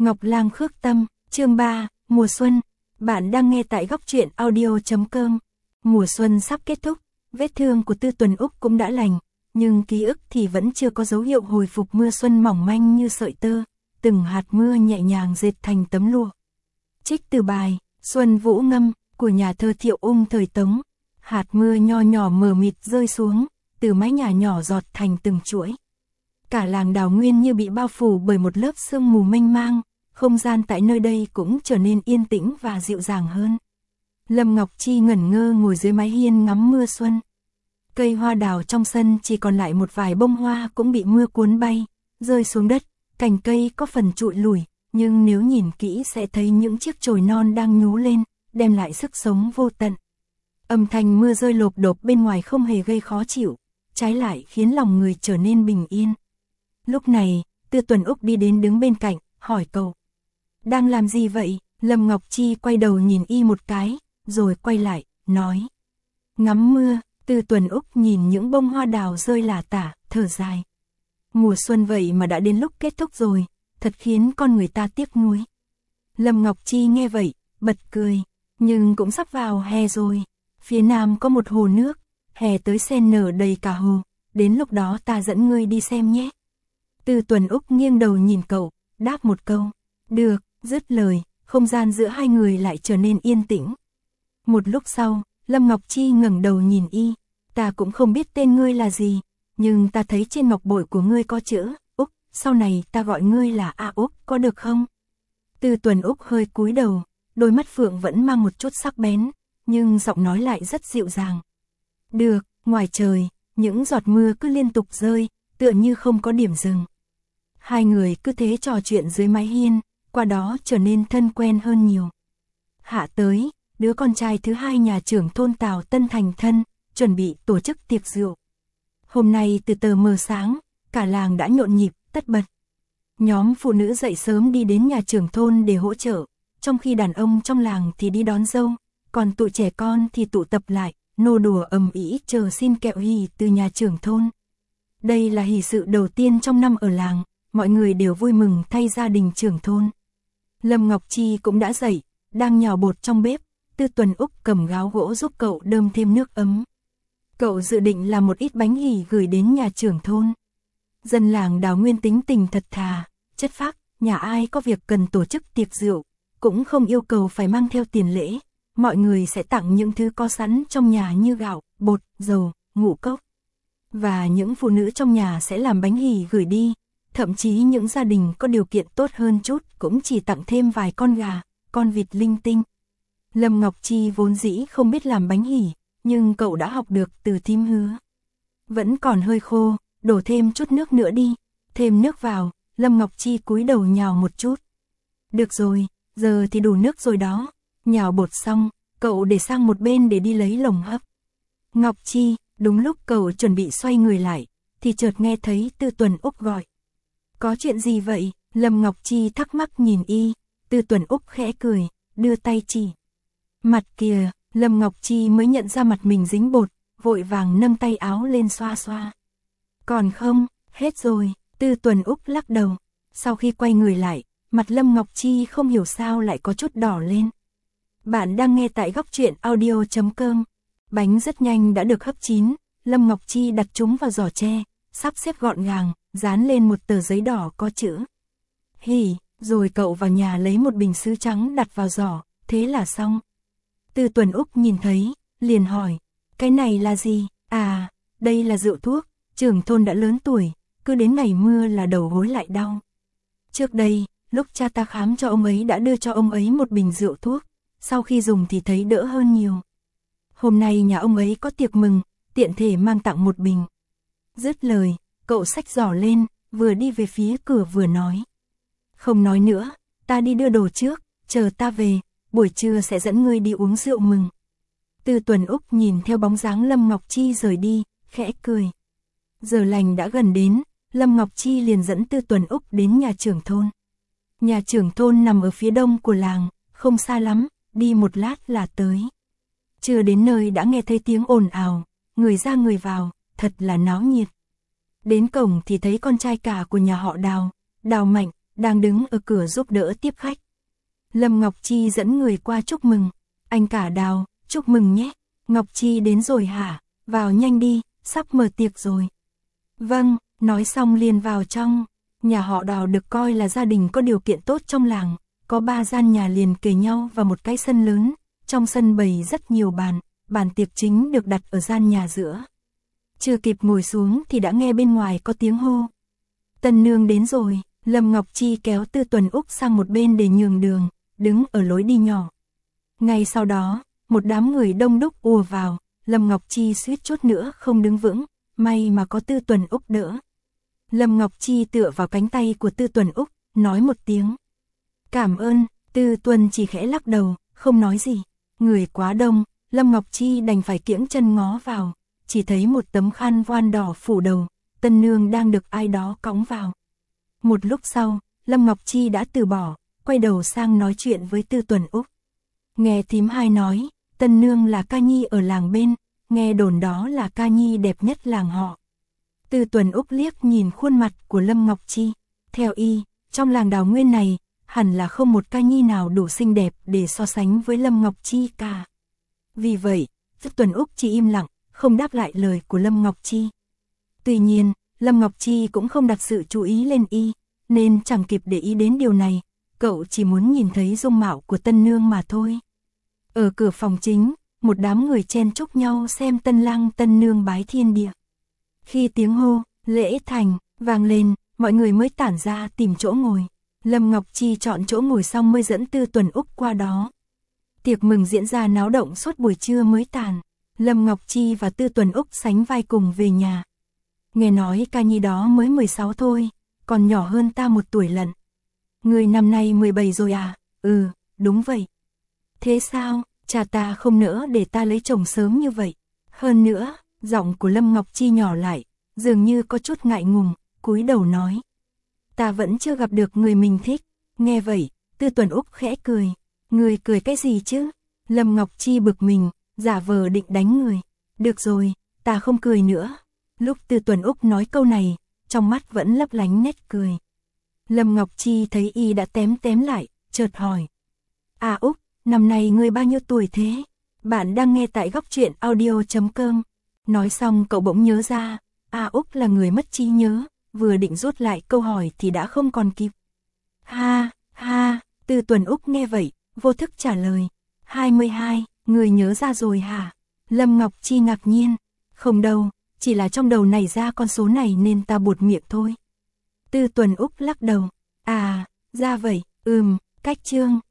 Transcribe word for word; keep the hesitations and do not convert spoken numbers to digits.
Ngọc Lang Khước Tâm, chương ba, mùa xuân. Bạn đang nghe tại góc truyện audio chấm com. Mùa xuân sắp kết thúc, vết thương của Tư Tuần Úc cũng đã lành, nhưng ký ức thì vẫn chưa có dấu hiệu hồi phục. Mưa xuân mỏng manh như sợi tơ, từng hạt mưa nhẹ nhàng dệt thành tấm lụa. Trích từ bài Xuân Vũ Ngâm của nhà thơ Thiệu Ung thời Tống. Hạt mưa nho nhỏ mờ mịt rơi xuống, từ mái nhà nhỏ giọt thành từng chuỗi. Cả làng Đào Nguyên như bị bao phủ bởi một lớp sương mù mênh mang, không gian tại nơi đây cũng trở nên yên tĩnh và dịu dàng hơn. Lâm Ngọc Chi ngẩn ngơ ngồi dưới mái hiên ngắm mưa xuân. Cây hoa đào trong sân chỉ còn lại một vài bông hoa cũng bị mưa cuốn bay, rơi xuống đất, cành cây có phần trụi lủi, nhưng nếu nhìn kỹ sẽ thấy những chiếc chồi non đang nhú lên, đem lại sức sống vô tận. Âm thanh mưa rơi lộp độp bên ngoài không hề gây khó chịu, trái lại khiến lòng người trở nên bình yên. Lúc này, Tư Tuần Úc đi đến đứng bên cạnh, hỏi cậu. Đang làm gì vậy? Lâm Ngọc Chi quay đầu nhìn y một cái, rồi quay lại, nói. Ngắm mưa. Tư Tuần Úc nhìn những bông hoa đào rơi lả tả, thở dài. Mùa xuân vậy mà đã đến lúc kết thúc rồi, thật khiến con người ta tiếc nuối. Lâm Ngọc Chi nghe vậy, bật cười. Nhưng cũng sắp vào hè rồi. Phía nam có một hồ nước, hè tới sen nở đầy cả hồ, đến lúc đó ta dẫn ngươi đi xem nhé. Tư Tuần Úc nghiêng đầu nhìn cậu, đáp một câu. Được, dứt lời, không gian giữa hai người lại trở nên yên tĩnh. Một lúc sau, Lâm Ngọc Chi ngẩng đầu nhìn y. Ta cũng không biết tên ngươi là gì, nhưng ta thấy trên ngọc bội của ngươi có chữ Úc, sau này ta gọi ngươi là A Úc, có được không? Tư Tuần Úc hơi cúi đầu, đôi mắt phượng vẫn mang một chút sắc bén, nhưng giọng nói lại rất dịu dàng. Được, ngoài trời, những giọt mưa cứ liên tục rơi, tựa như không có điểm dừng. Hai người cứ thế trò chuyện dưới mái hiên, qua đó trở nên thân quen hơn nhiều. Hạ tới, đứa con trai thứ hai nhà trưởng thôn Tào Tân thành thân, chuẩn bị tổ chức tiệc rượu. Hôm nay từ tờ mờ sáng, cả làng đã nhộn nhịp, tất bật. Nhóm phụ nữ dậy sớm đi đến nhà trưởng thôn để hỗ trợ, trong khi đàn ông trong làng thì đi đón dâu, còn tụi trẻ con thì tụ tập lại, nô đùa ầm ĩ chờ xin kẹo hỉ từ nhà trưởng thôn. Đây là hỷ sự đầu tiên trong năm ở làng, mọi người đều vui mừng thay gia đình trưởng thôn. Lâm Ngọc Chi cũng đã dậy, đang nhào bột trong bếp. Tư Tuần Úc cầm gáo gỗ giúp cậu đơm thêm nước ấm. Cậu dự định làm một ít bánh hỉ gửi đến nhà trưởng thôn. Dân làng Đào Nguyên tính tình thật thà, chất phác, nhà ai có việc cần tổ chức tiệc rượu, cũng không yêu cầu phải mang theo tiền lễ. Mọi người sẽ tặng những thứ có sẵn trong nhà như gạo, bột, dầu, ngũ cốc. Và những phụ nữ trong nhà sẽ làm bánh hỉ gửi đi. Thậm chí những gia đình có điều kiện tốt hơn chút cũng chỉ tặng thêm vài con gà, con vịt linh tinh. Lâm Ngọc Chi vốn dĩ không biết làm bánh hỉ, nhưng cậu đã học được từ thím Hứa. Vẫn còn hơi khô, đổ thêm chút nước nữa đi. Thêm nước vào, Lâm Ngọc Chi cúi đầu nhào một chút. Được rồi, giờ thì đủ nước rồi đó. Nhào bột xong, cậu để sang một bên để đi lấy lồng hấp. Ngọc Chi, đúng lúc cậu chuẩn bị xoay người lại, thì chợt nghe thấy Tư Tuần Úc gọi. Có chuyện gì vậy? Lâm Ngọc Chi thắc mắc nhìn y. Tư Tuần Úc khẽ cười, đưa tay chỉ. Mặt kìa, Lâm Ngọc Chi mới nhận ra mặt mình dính bột, vội vàng nâng tay áo lên xoa xoa. Còn không, hết rồi. Tư Tuần Úc lắc đầu. Sau khi quay người lại, mặt Lâm Ngọc Chi không hiểu sao lại có chút đỏ lên. Bạn đang nghe tại góc truyện audio chấm com. Bánh rất nhanh đã được hấp chín, Lâm Ngọc Chi đặt chúng vào giỏ tre, sắp xếp gọn gàng, dán lên một tờ giấy đỏ có chữ hỉ, rồi cậu vào nhà lấy một bình sứ trắng đặt vào giỏ, thế là xong. Tư Tuần Úc nhìn thấy, liền hỏi, cái này là gì? À, đây là rượu thuốc, trưởng thôn đã lớn tuổi, cứ đến ngày mưa là đầu gối lại đau. Trước đây, lúc cha ta khám cho ông ấy đã đưa cho ông ấy một bình rượu thuốc, sau khi dùng thì thấy đỡ hơn nhiều. Hôm nay nhà ông ấy có tiệc mừng, tiện thể mang tặng một bình. Dứt lời, cậu xách giỏ lên, vừa đi về phía cửa vừa nói. Không nói nữa, ta đi đưa đồ trước, chờ ta về, buổi trưa sẽ dẫn ngươi đi uống rượu mừng. Tư Tuần Úc nhìn theo bóng dáng Lâm Ngọc Chi rời đi, khẽ cười. Giờ lành đã gần đến, Lâm Ngọc Chi liền dẫn Tư Tuần Úc đến nhà trưởng thôn. Nhà trưởng thôn nằm ở phía đông của làng, không xa lắm, đi một lát là tới. Chưa đến nơi đã nghe thấy tiếng ồn ào, người ra người vào, thật là náo nhiệt. Đến cổng thì thấy con trai cả của nhà họ Đào, Đào Mạnh, đang đứng ở cửa giúp đỡ tiếp khách. Lâm Ngọc Chi dẫn người qua chúc mừng. Anh cả Đào, chúc mừng nhé. Ngọc Chi đến rồi hả? Vào nhanh đi, sắp mở tiệc rồi. Vâng, nói xong liền vào trong. Nhà họ Đào được coi là gia đình có điều kiện tốt trong làng. Có ba gian nhà liền kề nhau và một cái sân lớn. Trong sân bày rất nhiều bàn, bàn tiệc chính được đặt ở gian nhà giữa. Chưa kịp ngồi xuống thì đã nghe bên ngoài có tiếng hô. Tân nương đến rồi. Lâm Ngọc Chi kéo Tư Tuần Úc sang một bên để nhường đường, đứng ở lối đi nhỏ. Ngay sau đó, một đám người đông đúc ùa vào, Lâm Ngọc Chi suýt chút nữa không đứng vững, may mà có Tư Tuần Úc đỡ. Lâm Ngọc Chi tựa vào cánh tay của Tư Tuần Úc, nói một tiếng. Cảm ơn, Tư Tuần chỉ khẽ lắc đầu, không nói gì. Người quá đông, Lâm Ngọc Chi đành phải kiễng chân ngó vào, chỉ thấy một tấm khăn voan đỏ phủ đầu, tân nương đang được ai đó cõng vào. Một lúc sau, Lâm Ngọc Chi đã từ bỏ, quay đầu sang nói chuyện với Tư Tuần Úc. Nghe thím hai nói, tân nương là ca nhi ở làng bên, nghe đồn đó là ca nhi đẹp nhất làng họ. Tư Tuần Úc liếc nhìn khuôn mặt của Lâm Ngọc Chi, theo y, trong làng Đào Nguyên này, hẳn là không một ca nhi nào đủ xinh đẹp để so sánh với Lâm Ngọc Chi cả. Vì vậy, Tư Tuần Úc chỉ im lặng, không đáp lại lời của Lâm Ngọc Chi. Tuy nhiên, Lâm Ngọc Chi cũng không đặt sự chú ý lên y, nên chẳng kịp để ý đến điều này, cậu chỉ muốn nhìn thấy dung mạo của tân nương mà thôi. Ở cửa phòng chính, một đám người chen chúc nhau xem tân lang tân nương bái thiên địa. Khi tiếng hô, lễ thành, vang lên, mọi người mới tản ra tìm chỗ ngồi. Lâm Ngọc Chi chọn chỗ ngồi xong mới dẫn Tư Tuần Úc qua đó. Tiệc mừng diễn ra náo động suốt buổi trưa mới tàn. Lâm Ngọc Chi và Tư Tuần Úc sánh vai cùng về nhà. Nghe nói ca nhi đó mới mười sáu thôi, còn nhỏ hơn ta một tuổi lận. Người năm nay mười bảy rồi à? Ừ, đúng vậy. Thế sao, cha ta không nỡ để ta lấy chồng sớm như vậy. Hơn nữa, giọng của Lâm Ngọc Chi nhỏ lại, dường như có chút ngại ngùng, cúi đầu nói. Ta vẫn chưa gặp được người mình thích. Nghe vậy, Tư Tuần Úc khẽ cười. Người cười cái gì chứ? Lâm Ngọc Chi bực mình, giả vờ định đánh người. Được rồi, ta không cười nữa. Lúc Tư Tuần Úc nói câu này, trong mắt vẫn lấp lánh nét cười. Lâm Ngọc Chi thấy y đã tém tém lại, chợt hỏi. À Úc, năm nay ngươi bao nhiêu tuổi thế? Bạn đang nghe tại góc truyện audio chấm com. Nói xong cậu bỗng nhớ ra, À Úc là người mất trí nhớ, vừa định rút lại câu hỏi thì đã không còn kịp. Ha, ha, Tư Tuần Úc nghe vậy, vô thức trả lời. hai mươi hai, người nhớ ra rồi hả? Lâm Ngọc Chi ngạc nhiên. Không đâu, chỉ là trong đầu nảy ra con số này nên ta buột miệng thôi. Tư Tuần Úc lắc đầu. À, ra vậy, ừm, cách chương.